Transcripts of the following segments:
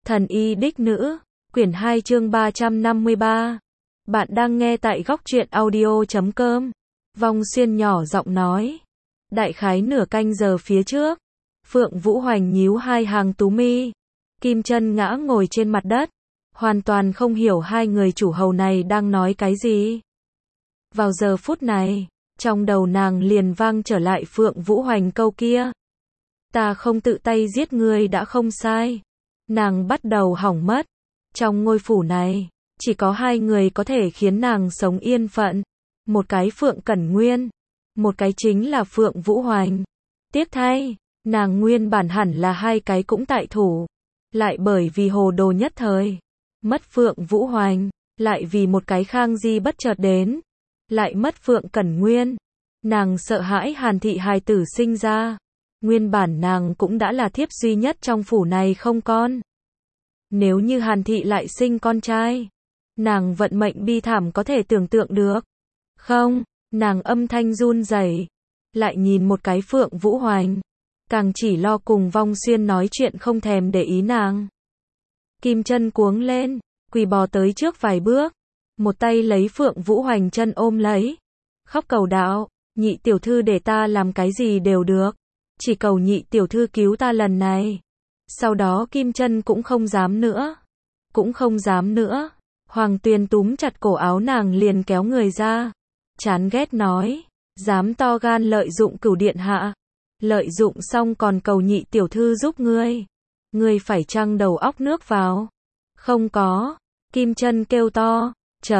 Thần y đích nữ, quyển 2 chương 353. Bạn đang nghe tại góc truyện audio.com. Vong Xuyên nhỏ giọng nói. Đại khái nửa canh giờ phía trước, Phượng Vũ Hoành nhíu hai hàng tú mi. Kim Chân ngã ngồi trên mặt đất, hoàn toàn không hiểu hai người chủ hầu này đang nói cái gì. Vào giờ phút này, trong đầu nàng liền vang trở lại Phượng Vũ Hoành câu kia. Ta không tự tay giết ngươi đã không sai. Nàng bắt đầu hỏng mất. Trong ngôi phủ này, chỉ có hai người có thể khiến nàng sống yên phận. Một cái Phượng Cẩn Nguyên, một cái chính là Phượng Vũ Hoành. Tiếc thay, nàng nguyên bản hẳn là hai cái cũng tại thủ. Lại bởi vì hồ đồ nhất thời, mất Phượng Vũ Hoành, lại vì một cái Khang Di bất chợt đến, lại mất Phượng Cẩn Nguyên. Nàng sợ hãi Hàn thị hài tử sinh ra. Nguyên bản nàng cũng đã là thiếp duy nhất trong phủ này không con. Nếu như Hàn thị lại sinh con trai, nàng vận mệnh bi thảm có thể tưởng tượng được. Không, nàng âm thanh run rẩy, lại nhìn một cái Phượng Vũ Hoành, càng chỉ lo cùng Vong Xuyên nói chuyện không thèm để ý nàng. Kim Chân cuống lên, quỳ bò tới trước vài bước, một tay lấy Phượng Vũ Hoành chân ôm lấy, khóc cầu đạo, nhị tiểu thư để ta làm cái gì đều được, chỉ cầu nhị tiểu thư cứu ta lần này. Sau đó Kim Chân cũng không dám nữa. Cũng không dám nữa. Hoàng Tuyền túm chặt cổ áo nàng liền kéo người ra. Chán ghét nói. Dám to gan lợi dụng Cửu điện hạ. Lợi dụng xong còn cầu nhị tiểu thư giúp ngươi. Ngươi phải trăng đầu óc nước vào. Không có. Kim Chân kêu to.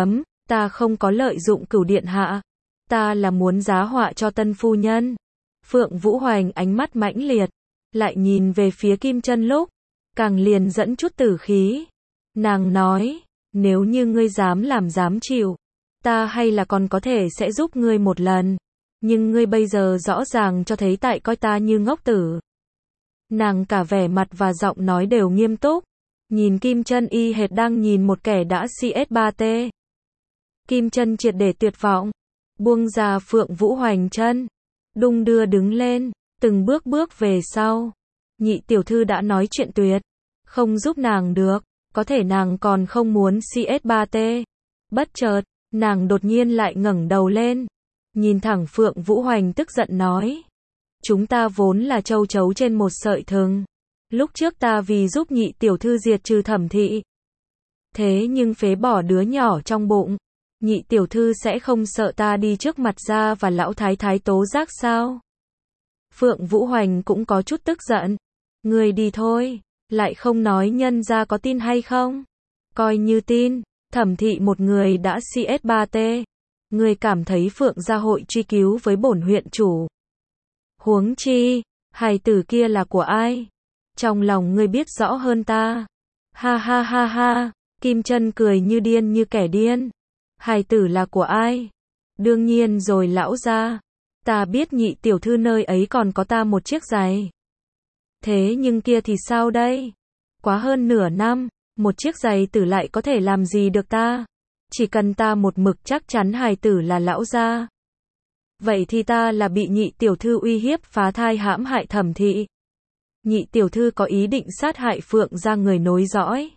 Ta không có lợi dụng Cửu điện hạ. Ta là muốn giá họa cho tân phu nhân. Phượng Vũ Hoành ánh mắt mãnh liệt. Lại nhìn về phía Kim Chân lúc, càng liền dẫn chút tử khí. Nàng nói, nếu như ngươi dám làm dám chịu, ta hay là còn có thể sẽ giúp ngươi một lần. Nhưng ngươi bây giờ rõ ràng cho thấy tại coi ta như ngốc tử. Nàng cả vẻ mặt và giọng nói đều nghiêm túc. Nhìn Kim Chân y hệt đang nhìn một kẻ đã CS3T. Kim Chân triệt để tuyệt vọng. Buông ra Phượng Vũ Hoành chân. Đung đưa đứng lên. Từng bước về sau. Nhị tiểu thư đã nói chuyện tuyệt. Không giúp nàng được. Có thể nàng còn không muốn CS3T. Bất chợt, nàng đột nhiên lại ngẩng đầu lên. Nhìn thẳng Phượng Vũ Hoành tức giận nói. Chúng ta vốn là châu chấu trên một sợi thừng. Lúc trước ta vì giúp nhị tiểu thư diệt trừ Thẩm thị. Thế nhưng phế bỏ đứa nhỏ trong bụng. Nhị tiểu thư sẽ không sợ ta đi trước mặt ra và lão thái thái tố giác sao? Phượng Vũ Hoành cũng có chút tức giận. Người đi thôi, lại không nói nhân gia có tin hay không. Coi như tin, Thẩm thị một người đã CS3T. Người cảm thấy Phượng gia hội truy cứu với bổn huyện chủ. Huống chi, hài tử kia là của ai? Trong lòng ngươi biết rõ hơn ta. Ha ha ha ha, Kim Chân cười như điên như kẻ điên. Hài tử là của ai? Đương nhiên rồi lão gia. Ta biết nhị tiểu thư nơi ấy còn có ta một chiếc giày. Thế nhưng kia thì sao đây? Quá hơn nửa năm, một chiếc giày tử lại có thể làm gì được ta? Chỉ cần ta một mực chắc chắn hài tử là lão gia. Vậy thì ta là bị nhị tiểu thư uy hiếp phá thai hãm hại Thẩm thị. Nhị tiểu thư có ý định sát hại Phượng gia người nối dõi.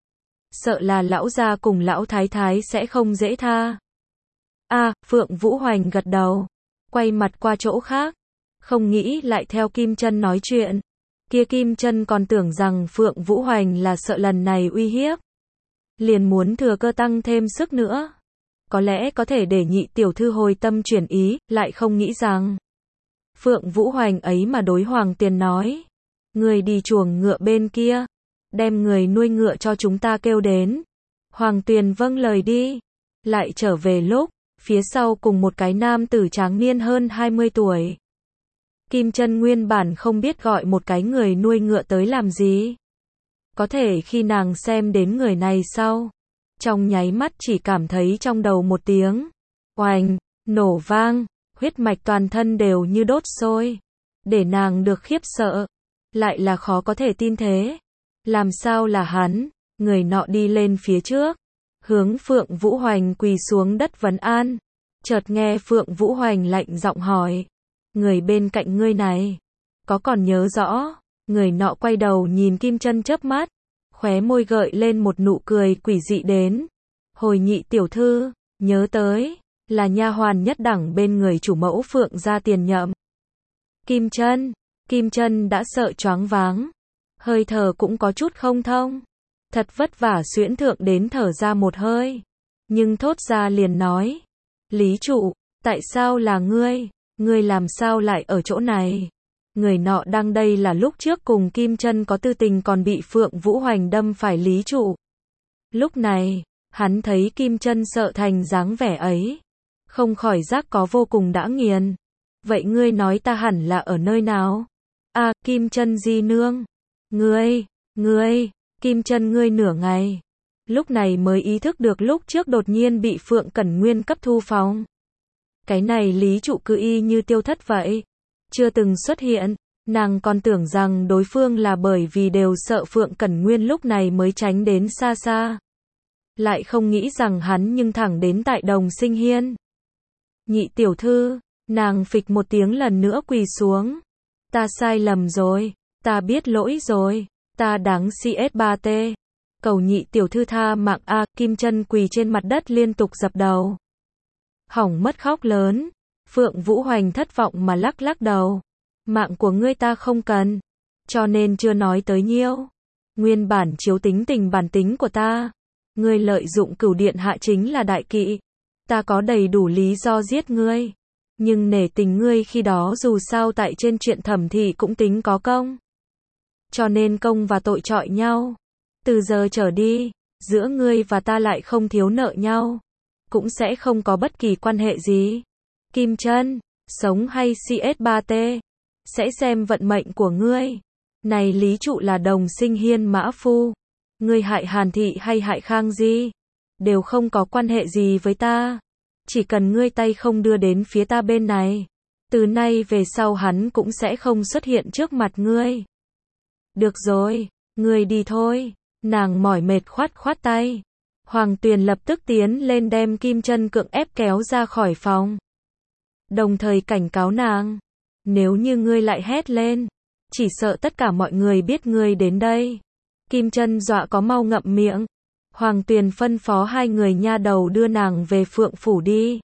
Sợ là lão gia cùng lão thái thái sẽ không dễ tha. Phượng Vũ Hoành gật đầu. Quay mặt qua chỗ khác. Không nghĩ lại theo Kim Chân nói chuyện. Kia Kim Chân còn tưởng rằng Phượng Vũ Hoành là sợ lần này uy hiếp. Liền muốn thừa cơ tăng thêm sức nữa. Có lẽ có thể để nhị tiểu thư hồi tâm chuyển ý, lại không nghĩ rằng. Phượng Vũ Hoành ấy mà đối Hoàng Tuyền nói. Người đi chuồng ngựa bên kia. Đem người nuôi ngựa cho chúng ta kêu đến. Hoàng Tuyền vâng lời đi. Lại trở về lúc. Phía sau cùng một cái nam tử tráng niên hơn 20 tuổi. Kim Chân nguyên bản không biết gọi một cái người nuôi ngựa tới làm gì. Có thể khi nàng xem đến người này sau. Trong nháy mắt chỉ cảm thấy trong đầu một tiếng. Oành, nổ vang, huyết mạch toàn thân đều như đốt sôi. Để nàng được khiếp sợ. Lại là khó có thể tin thế. Làm sao là hắn? Người nọ đi lên phía trước. Hướng Phượng Vũ Hoành quỳ xuống đất vấn an. Chợt nghe Phượng Vũ Hoành lạnh giọng hỏi. Người bên cạnh ngươi này. Có còn nhớ rõ? Người nọ quay đầu nhìn Kim Chân chớp mắt. khóe môi gợi lên một nụ cười quỷ dị đến. Hồi nhị tiểu thư, nhớ tới, là nha hoàn nhất đẳng bên người chủ mẫu Phượng gia tiền nhậm. Kim Chân đã sợ choáng váng, hơi thở cũng có chút không thông. Thật vất vả xuyễn thượng đến thở ra một hơi, nhưng thốt ra liền nói, Lý trụ, tại sao là ngươi, ngươi làm sao lại ở chỗ này? Người nọ đang đây là lúc trước cùng Kim Chân có tư tình còn bị Phượng Vũ Hoành đâm phải Lý trụ. Lúc này, hắn thấy Kim Chân sợ thành dáng vẻ ấy, không khỏi giác có vô cùng đã nghiền. Vậy ngươi nói ta hẳn là ở nơi nào? À, Kim Chân di nương. Ngươi, Kim Chân ngươi nửa ngày. Lúc này mới ý thức được lúc trước đột nhiên bị Phượng Cẩn Nguyên cấp thu phòng. Cái này Lý trụ cứ y như tiêu thất vậy. Chưa từng xuất hiện, nàng còn tưởng rằng đối phương là bởi vì đều sợ Phượng Cẩn Nguyên lúc này mới tránh đến xa xa. Lại không nghĩ rằng hắn nhưng thẳng đến tại Đồng Sinh Hiên. Nhị tiểu thư, nàng phịch một tiếng lần nữa quỳ xuống. Ta sai lầm rồi, ta biết lỗi rồi, ta đáng CS3T. Cầu nhị tiểu thư tha mạng a. Kim Chân quỳ trên mặt đất liên tục dập đầu. Hỏng mất khóc lớn. Phượng Vũ Hoành thất vọng mà lắc lắc đầu. Mạng của ngươi ta không cần, cho nên chưa nói tới nhiêu. Nguyên bản chiếu tính tình bản tính của ta. Ngươi lợi dụng Cửu điện hạ chính là đại kỵ. Ta có đầy đủ lý do giết ngươi. Nhưng nể tình ngươi khi đó dù sao tại trên chuyện thẩm thì cũng tính có công. Cho nên công và tội chọi nhau. Từ giờ trở đi, giữa ngươi và ta lại không thiếu nợ nhau. Cũng sẽ không có bất kỳ quan hệ gì. Kim Chân, sống hay CS3T, sẽ xem vận mệnh của ngươi. Này Lý trụ là Đồng Sinh Hiên mã phu. Ngươi hại Hàn thị hay hại Khang Di, đều không có quan hệ gì với ta. Chỉ cần ngươi tay không đưa đến phía ta bên này, từ nay về sau hắn cũng sẽ không xuất hiện trước mặt ngươi. Được rồi, ngươi đi thôi. Nàng mỏi mệt khoát khoát tay. Hoàng Tuyền lập tức tiến lên đem Kim Chân cưỡng ép kéo ra khỏi phòng. Đồng thời cảnh cáo nàng, nếu như ngươi lại hét lên, chỉ sợ tất cả mọi người biết ngươi đến đây. Kim Chân dọa có mau ngậm miệng. Hoàng Tuyền phân phó hai người nha đầu đưa nàng về Phượng phủ đi.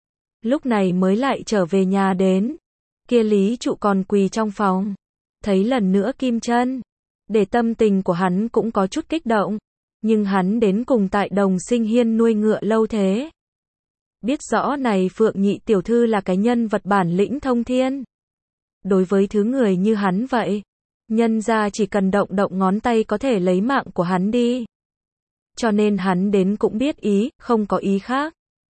Lúc này mới lại trở về nhà đến. Kia Lý trụ còn quỳ trong phòng. Thấy lần nữa Kim Chân, để tâm tình của hắn cũng có chút kích động. Nhưng hắn đến cùng tại Đồng Sinh Hiên nuôi ngựa lâu thế. Biết rõ này Phượng nhị tiểu thư là cái nhân vật bản lĩnh thông thiên. Đối với thứ người như hắn vậy, nhân ra chỉ cần động động ngón tay có thể lấy mạng của hắn đi. Cho nên hắn đến cũng biết ý, không có ý khác.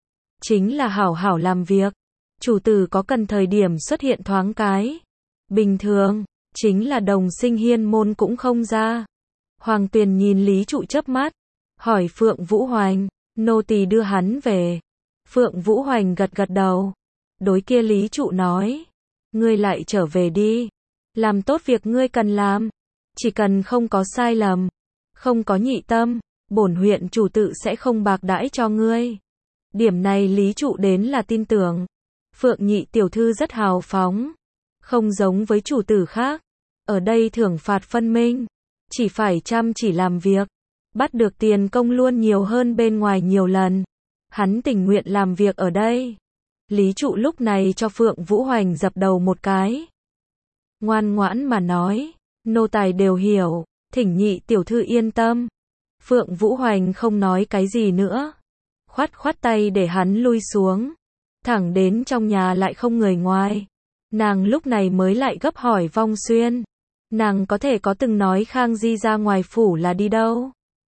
Chính là hảo hảo làm việc. Chủ tử có cần thời điểm xuất hiện thoáng cái. Bình thường, chính là Đồng Sinh Hiên môn cũng không ra. Hoàng Tuyền nhìn Lý trụ chớp mắt, hỏi Phượng Vũ Hoành, nô tỳ đưa hắn về. Phượng Vũ Hoành gật gật đầu. Đối kia Lý trụ nói, ngươi lại trở về đi. Làm tốt việc ngươi cần làm. Chỉ cần không có sai lầm, không có nhị tâm, bổn huyện chủ tự sẽ không bạc đãi cho ngươi. Điểm này Lý trụ đến là tin tưởng. Phượng nhị tiểu thư rất hào phóng. Không giống với chủ tử khác. Ở đây thưởng phạt phân minh. Chỉ phải chăm chỉ làm việc. Bắt được tiền công luôn nhiều hơn bên ngoài nhiều lần. Hắn tình nguyện làm việc ở đây. Lý trụ lúc này cho Phượng Vũ Hoành dập đầu một cái. Ngoan ngoãn mà nói, nô tài đều hiểu, thỉnh nhị tiểu thư yên tâm. Phượng Vũ Hoành không nói cái gì nữa. Khoát khoát tay để hắn lui xuống. Thẳng đến trong nhà lại không người ngoài. Nàng lúc này mới lại gấp hỏi Vong Xuyên. Nàng có thể có từng nói Khang Di ra ngoài phủ là đi đâu?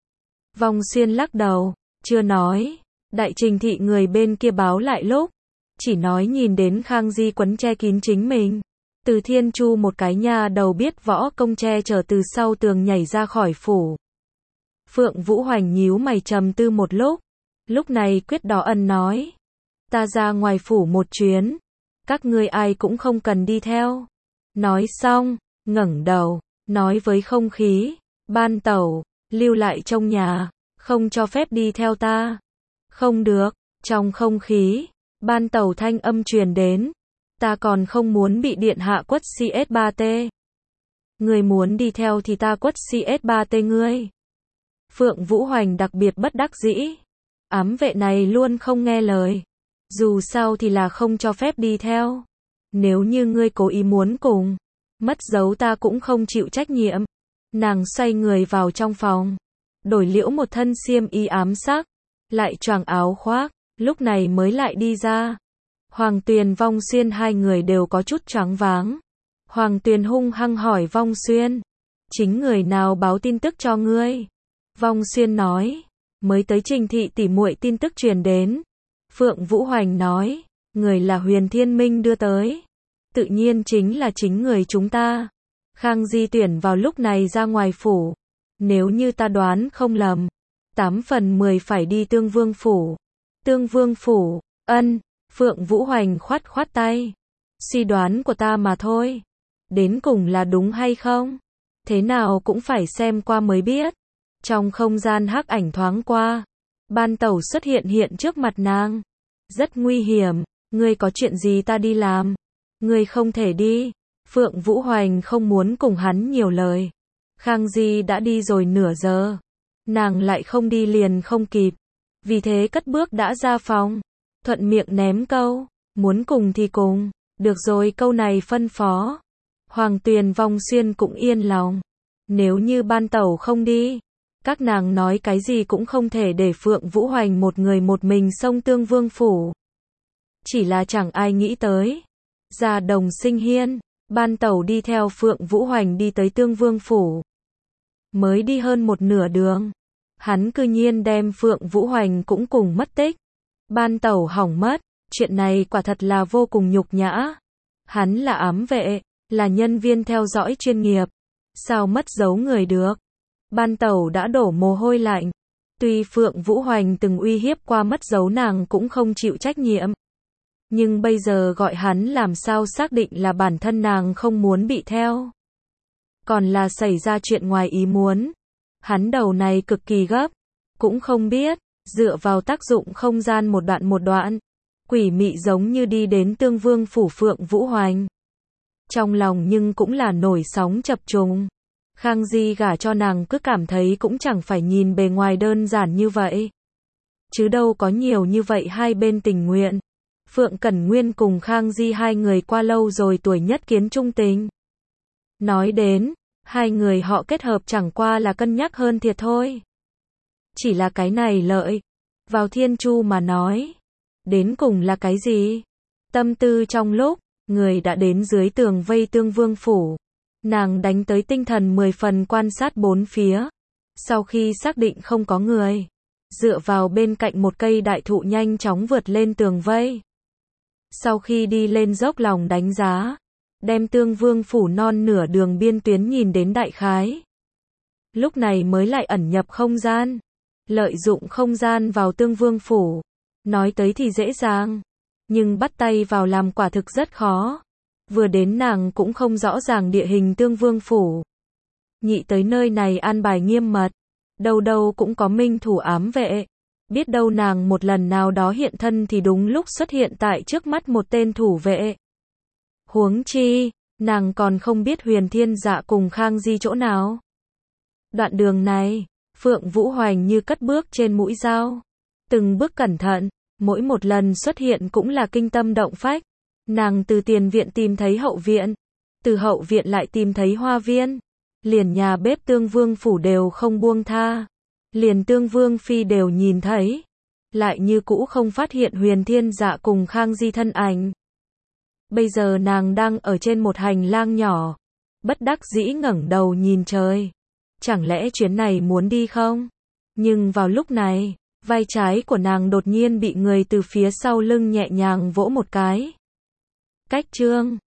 Vong Xuyên lắc đầu, chưa nói. Đại Trình thị người bên kia báo lại lúc, chỉ nói nhìn đến Khang Di quấn che kín chính mình. Từ Thiên Chu một cái nha đầu biết võ công che chở từ sau tường nhảy ra khỏi phủ. Phượng Vũ Hoành nhíu mày trầm tư một lúc này quyết đó ân nói. Ta ra ngoài phủ một chuyến, các ngươi ai cũng không cần đi theo. Nói xong, ngẩng đầu, nói với không khí, ban tẩu, lưu lại trong nhà, không cho phép đi theo ta. Không được, trong không khí, ban tẩu thanh âm truyền đến. Ta còn không muốn bị điện hạ quất CS3T. Ngươi muốn đi theo thì ta quất CS3T ngươi. Phượng Vũ Hoành đặc biệt bất đắc dĩ. Ám vệ này luôn không nghe lời. Dù sao thì là không cho phép đi theo. Nếu như ngươi cố ý muốn cùng mất dấu ta cũng không chịu trách nhiệm. Nàng xoay người vào trong phòng, đổi liễu một thân xiêm y ám sắc, lại choàng áo khoác, lúc này mới lại đi ra. Hoàng Tuyền Vong Xuyên hai người đều có chút choáng váng. Hoàng Tuyền hung hăng hỏi Vong Xuyên, chính người nào báo tin tức cho ngươi? Vong Xuyên nói, mới tới Trình thị tỷ muội tin tức truyền đến. Phượng Vũ Hoành nói, người là Huyền Thiên Minh đưa tới. Tự nhiên chính là chính người chúng ta. Khang Di Tuyển vào lúc này ra ngoài phủ. Nếu như ta đoán không lầm, 8 phần 10 phải đi Tương Vương phủ. Tương Vương phủ, ân, Phượng Vũ Hoành khoát khoát tay. Suy đoán của ta mà thôi. Đến cùng là đúng hay không? Thế nào cũng phải xem qua mới biết. Trong không gian hắc ảnh thoáng qua, Ban Tẩu xuất hiện trước mặt nàng. Rất nguy hiểm, ngươi có chuyện gì ta đi làm? Ngươi không thể đi. Phượng Vũ Hoành không muốn cùng hắn nhiều lời. Khang Di đã đi rồi nửa giờ. Nàng lại không đi liền không kịp. Vì thế cất bước đã ra phòng. Thuận miệng ném câu, muốn cùng thì cùng. Được rồi, câu này phân phó. Hoàng Tuyền Vong Xuyên cũng yên lòng. Nếu như Ban Tẩu không đi, các nàng nói cái gì cũng không thể để Phượng Vũ Hoành một người một mình xông Tương Vương phủ. Chỉ là chẳng ai nghĩ tới. Ra Đồng Sinh Hiên, Ban Tẩu đi theo Phượng Vũ Hoành đi tới Tương Vương phủ. Mới đi hơn một nửa đường, hắn cư nhiên đem Phượng Vũ Hoành cũng cùng mất tích. Ban Tẩu hỏng mất, chuyện này quả thật là vô cùng nhục nhã. Hắn là ám vệ, là nhân viên theo dõi chuyên nghiệp. Sao mất dấu người được? Ban Tẩu đã đổ mồ hôi lạnh. Tuy Phượng Vũ Hoành từng uy hiếp qua mất dấu nàng cũng không chịu trách nhiệm. Nhưng bây giờ gọi hắn làm sao xác định là bản thân nàng không muốn bị theo. Còn là xảy ra chuyện ngoài ý muốn. Hắn đầu này cực kỳ gấp. Cũng không biết, dựa vào tác dụng không gian một đoạn, quỷ mị giống như đi đến Tương Vương phủ Phượng Vũ Hoành. Trong lòng nhưng cũng là nổi sóng chập trùng. Khang Di gả cho nàng cứ cảm thấy cũng chẳng phải nhìn bề ngoài đơn giản như vậy. Chứ đâu có nhiều như vậy hai bên tình nguyện. Phượng Cẩn Nguyên cùng Khang Di hai người qua lâu rồi tuổi nhất kiến trung tình. Nói đến, hai người họ kết hợp chẳng qua là cân nhắc hơn thiệt thôi. Chỉ là cái này lợi. Vào Thiên Chu mà nói. Đến cùng là cái gì? Tâm tư trong lúc, người đã đến dưới tường vây Tương Vương phủ. Nàng đánh tới tinh thần 10 phần quan sát bốn phía. Sau khi xác định không có người, dựa vào bên cạnh một cây đại thụ nhanh chóng vượt lên tường vây. Sau khi đi lên dốc lòng đánh giá, đem Tương Vương phủ non nửa đường biên tuyến nhìn đến đại khái. Lúc này mới lại ẩn nhập không gian. Lợi dụng không gian vào Tương Vương phủ. Nói tới thì dễ dàng, nhưng bắt tay vào làm quả thực rất khó. Vừa đến nàng cũng không rõ ràng địa hình Tương Vương phủ. Nhị tới nơi này an bài nghiêm mật. Đâu đâu cũng có minh thủ ám vệ. Biết đâu nàng một lần nào đó hiện thân thì đúng lúc xuất hiện tại trước mắt một tên thủ vệ. Huống chi, nàng còn không biết Huyền Thiên Dạ cùng Khang Di chỗ nào. Đoạn đường này, Phượng Vũ Hoành như cất bước trên mũi dao. Từng bước cẩn thận, mỗi một lần xuất hiện cũng là kinh tâm động phách. Nàng từ tiền viện tìm thấy hậu viện, từ hậu viện lại tìm thấy hoa viên. Liền nhà bếp Tương Vương phủ đều không buông tha. Liền Tương Vương phi đều nhìn thấy. Lại như cũ không phát hiện Huyền Thiên Dạ cùng Khang Di thân ảnh. Bây giờ nàng đang ở trên một hành lang nhỏ. Bất đắc dĩ ngẩng đầu nhìn trời. Chẳng lẽ chuyến này muốn đi không? Nhưng vào lúc này, vai trái của nàng đột nhiên bị người từ phía sau lưng nhẹ nhàng vỗ một cái. Cách chương